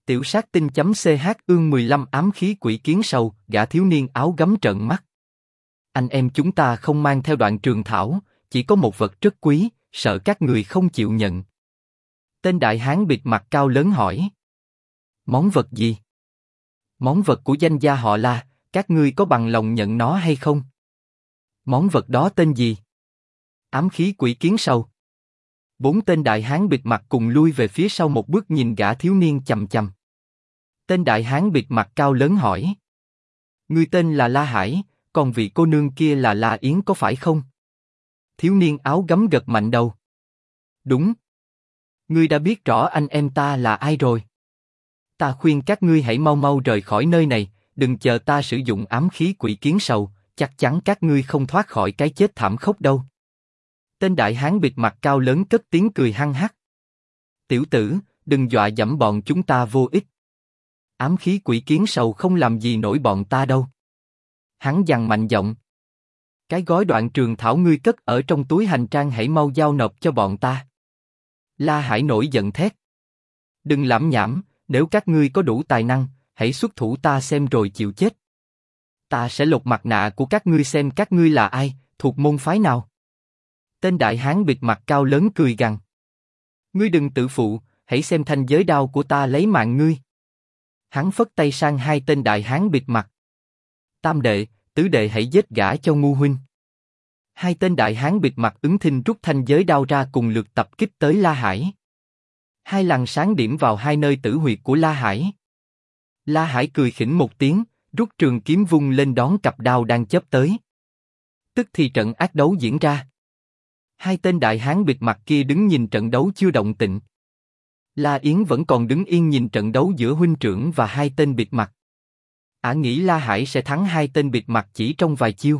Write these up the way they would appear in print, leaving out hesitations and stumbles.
Tiểu sát tinh.ch ương 15 ám khí quỷ kiến sầu, gã thiếu niên áo gấm trợn mắt. Anh em chúng ta không mang theo đoạn trường thảo, chỉ có một vật rất quý, sợ các người không chịu nhận. Tên đại hán bịt mặt cao lớn hỏi. Món vật gì? Món vật của danh gia họ La, các ngươi có bằng lòng nhận nó hay không? Món vật đó tên gì? Ám khí quỷ kiến sầu. 4 tên đại hán bịt mặt cùng lui về phía sau một bước nhìn gã thiếu niên chằm chằm. Tên đại hán bịt mặt cao lớn hỏi. Ngươi tên là La Hải, còn vị cô nương kia là La Yến có phải không? Thiếu niên áo gấm gật mạnh đầu. Đúng. Ngươi đã biết rõ anh em ta là ai rồi. Ta khuyên các ngươi hãy mau mau rời khỏi nơi này, đừng chờ ta sử dụng ám khí quỷ kiến sầu, chắc chắn các ngươi không thoát khỏi cái chết thảm khốc đâu. Tên đại hán bịt mặt cao lớn cất tiếng cười hăng hắc. Tiểu tử, đừng dọa dẫm bọn chúng ta vô ích. Ám khí quỷ kiến sầu không làm gì nổi bọn ta đâu. Hắn dằn mạnh giọng. Cái gói đoạn trường thảo ngươi cất ở trong túi hành trang hãy mau giao nộp cho bọn ta. La Hải nổi giận thét. Đừng lảm nhảm, nếu các ngươi có đủ tài năng, hãy xuất thủ ta xem rồi chịu chết. Ta sẽ lột mặt nạ của các ngươi xem các ngươi là ai, thuộc môn phái nào. Tên đại hán bịt mặt cao lớn cười gằn. Ngươi đừng tự phụ, hãy xem thanh giới đao của ta lấy mạng ngươi. Hắn phất tay sang 2 tên đại hán bịt mặt. Tam đệ, tứ đệ hãy giết gã cho ngu huynh. 2 tên đại hán bịt mặt ứng thinh rút thanh giới đao ra cùng lượt tập kích tới La Hải. 2 làn sáng điểm vào 2 nơi tử huyệt của La Hải. La Hải cười khỉnh một tiếng, rút trường kiếm vung lên đón cặp đao đang chớp tới. Tức thì trận ác đấu diễn ra. 2 tên đại hán bịt mặt kia đứng nhìn trận đấu chưa động tĩnh. La Yến vẫn còn đứng yên nhìn trận đấu giữa huynh trưởng và 2 tên bịt mặt. Ả nghĩ La Hải sẽ thắng 2 tên bịt mặt chỉ trong vài chiêu.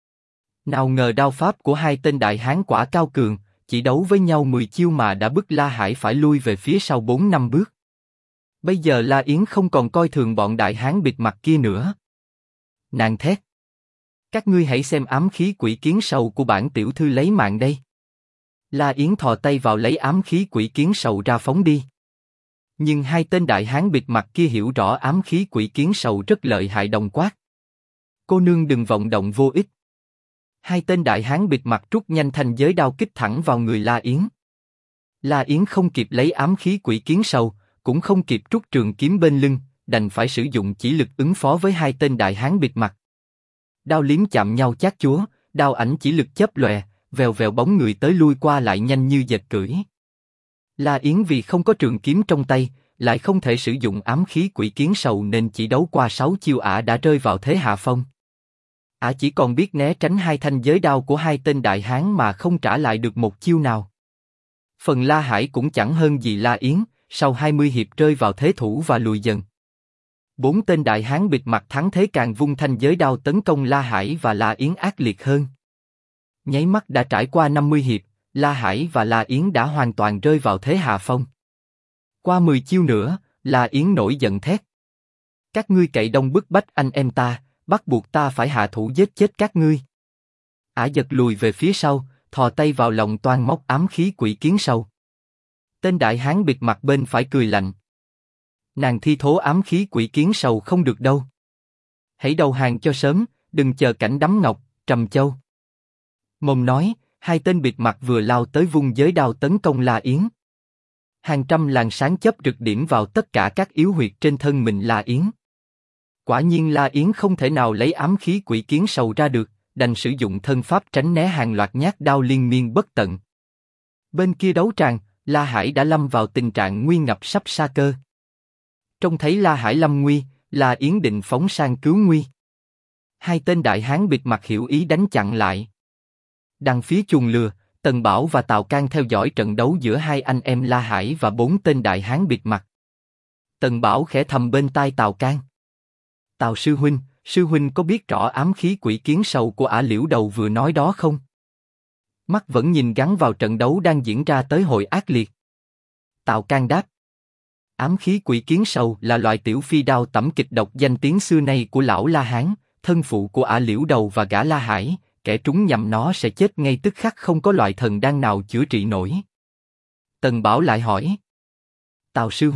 Nào ngờ đao pháp của 2 tên đại hán quả cao cường, chỉ đấu với nhau 10 chiêu mà đã bức La Hải phải lui về phía sau 4-5 bước. Bây giờ La Yến không còn coi thường bọn đại hán bịt mặt kia nữa. Nàng thét. Các ngươi hãy xem ám khí quỷ kiến sầu của bản tiểu thư lấy mạng đây. La Yến thò tay vào lấy ám khí quỷ kiến sầu ra phóng đi. Nhưng 2 tên đại hán bịt mặt kia hiểu rõ ám khí quỷ kiến sầu rất lợi hại đồng quát. Cô nương đừng vọng động vô ích. 2 tên đại hán bịt mặt rút nhanh thanh giới đao kích thẳng vào người La Yến. La Yến không kịp lấy ám khí quỷ kiến sầu, cũng không kịp rút trường kiếm bên lưng, đành phải sử dụng chỉ lực ứng phó với 2 tên đại hán bịt mặt. Đao liếm chạm nhau chát chúa, đao ảnh chỉ lực chớp lòe, vèo vèo bóng người tới lui qua lại nhanh như dệt cưỡi. La Yến vì không có trường kiếm trong tay, lại không thể sử dụng ám khí quỷ kiến sầu nên chỉ đấu qua 6 chiêu ả đã rơi vào thế hạ phong. Ả chỉ còn biết né tránh 2 thanh giới đao của 2 tên đại hán mà không trả lại được một chiêu nào. Phần La Hải cũng chẳng hơn gì La Yến, sau 20 hiệp rơi vào thế thủ và lùi dần. 4 tên đại hán bịt mặt thắng thế càng vung thanh giới đao tấn công La Hải và La Yến ác liệt hơn. Nháy mắt đã trải qua 50 hiệp, La Hải và La Yến đã hoàn toàn rơi vào thế hạ phong. Qua 10 chiêu nữa, La Yến nổi giận thét. Các ngươi cậy đông bức bách anh em ta, bắt buộc ta phải hạ thủ giết chết các ngươi. Ả giật lùi về phía sau, thò tay vào lòng toan móc ám khí quỷ kiến sầu. Tên đại hán bịt mặt bên phải cười lạnh. Nàng thi thố ám khí quỷ kiến sầu không được đâu. Hãy đầu hàng cho sớm, đừng chờ cảnh đắm ngọc, trầm châu. Mồm nói, 2 tên bịt mặt vừa lao tới vung giới đao tấn công La Yến. Hàng trăm làn sáng chớp rực điểm vào tất cả các yếu huyệt trên thân mình La Yến. Quả nhiên La Yến không thể nào lấy ám khí quỷ kiến sầu ra được, đành sử dụng thân pháp tránh né hàng loạt nhát đao liên miên bất tận. Bên kia đấu tràng, La Hải đã lâm vào tình trạng nguy ngập sắp sa cơ. Trông thấy La Hải lâm nguy, La Yến định phóng sang cứu nguy. 2 tên đại hán bịt mặt hiểu ý đánh chặn lại. Đằng phía chuồng lừa, Tần Bảo và Tào Cang theo dõi trận đấu giữa 2 anh em La Hải và 4 tên đại hán bịt mặt. Tần Bảo khẽ thầm bên tai Tào Cang. Tào sư huynh có biết rõ ám khí quỷ kiến sầu của ả Liễu Đầu vừa nói đó không? Mắt vẫn nhìn gắn vào trận đấu đang diễn ra tới hồi ác liệt. Tào Cang đáp. Ám khí quỷ kiến sầu là loại tiểu phi đao tẩm kịch độc danh tiếng xưa nay của lão La Hán, thân phụ của ả Liễu Đầu và gã La Hải, kẻ trúng nhầm nó sẽ chết ngay tức khắc, không có loại thần đan nào chữa trị nổi. Tần Bảo lại hỏi. Tào sư huynh,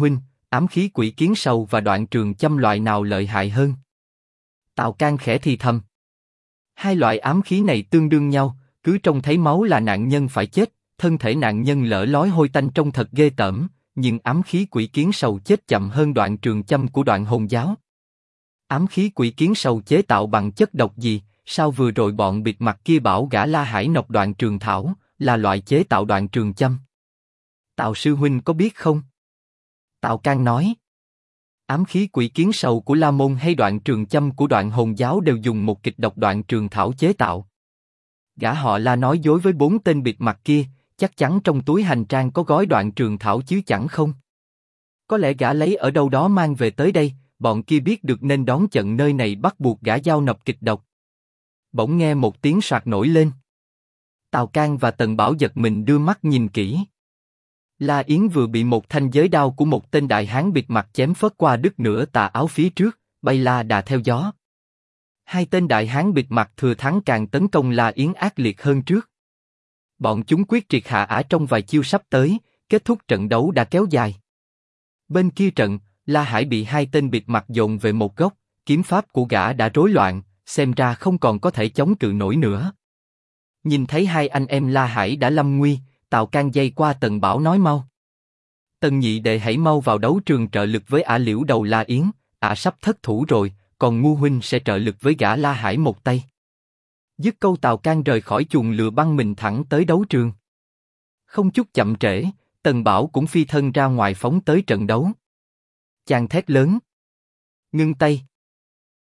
ám khí quỷ kiến sầu và đoạn trường châm loại nào lợi hại hơn? Tào Can khẽ thì thầm. Hai loại ám khí này tương đương nhau, cứ trông thấy máu là nạn nhân phải chết, thân thể nạn nhân lở lói hôi tanh trông thật ghê tởm, nhưng ám khí quỷ kiến sầu chết chậm hơn đoạn trường châm của Đoạn Hồn giáo. Ám khí quỷ kiến sầu chế tạo bằng chất độc gì? Sao vừa rồi bọn bịt mặt kia bảo gã La Hải nọc đoạn trường thảo, là loại chế tạo đoạn trường châm? Tào sư huynh có biết không? Tào Can nói. Ám khí quỷ kiến sầu của La Môn hay đoạn trường châm của Đoạn Hồn giáo đều dùng một kịch độc đoạn trường thảo chế tạo. Gã họ La nói dối với 4 tên bịt mặt kia, chắc chắn trong túi hành trang có gói đoạn trường thảo chứ chẳng không? Có lẽ gã lấy ở đâu đó mang về tới đây, bọn kia biết được nên đón chận nơi này bắt buộc gã giao nộp kịch độc. Bỗng nghe một tiếng soạt nổi lên. Tào Can và Tần Bảo giật mình đưa mắt nhìn kỹ. La Yến vừa bị một thanh giới đao của một tên đại hán bịt mặt chém phớt qua đứt nửa tà áo phía trước, bay la đà theo gió. Hai tên đại hán bịt mặt thừa thắng càng tấn công La Yến ác liệt hơn trước. Bọn chúng quyết triệt hạ ả trong vài chiêu sắp tới, kết thúc trận đấu đã kéo dài. Bên kia trận, La Hải bị hai tên bịt mặt dồn về một góc, kiếm pháp của gã đã rối loạn, xem ra không còn có thể chống cự nổi nữa. Nhìn thấy hai anh em La Hải đã lâm nguy, Tào Can dây qua Tần Bảo nói mau. Tần nhị đệ hãy mau vào đấu trường trợ lực với ả Liễu đầu La Yến, ả sắp thất thủ rồi, còn Ngu huynh sẽ trợ lực với gã La Hải một tay. Dứt câu Tào Can rời khỏi chuồng lừa băng mình thẳng tới đấu trường. Không chút chậm trễ, Tần Bảo cũng phi thân ra ngoài phóng tới trận đấu. Chàng thét lớn. Ngưng tay,